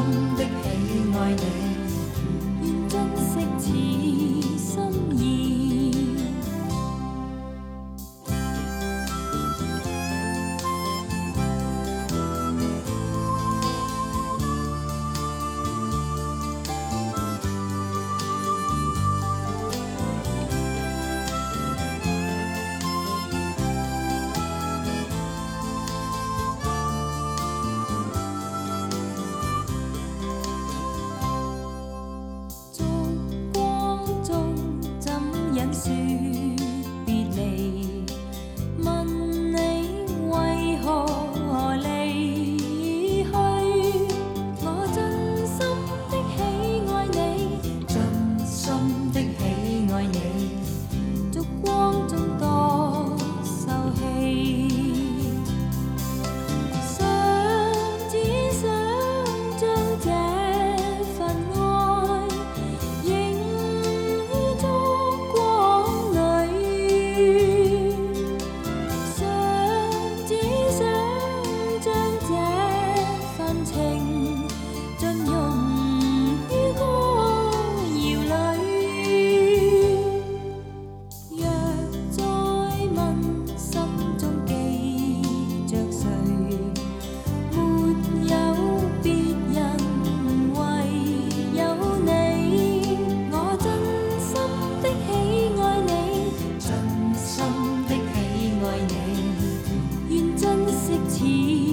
的喜爱你，愿珍惜此心意。说别离，问你为何离去？我真心的喜爱你，尽心的喜爱你，烛光中多受气。只想将这份爱映于烛光里，只想将这份情尽融于歌谣里。若再问心中记着谁，没有别人，唯有你。我真心的喜爱你，尽心的喜爱你，愿珍惜此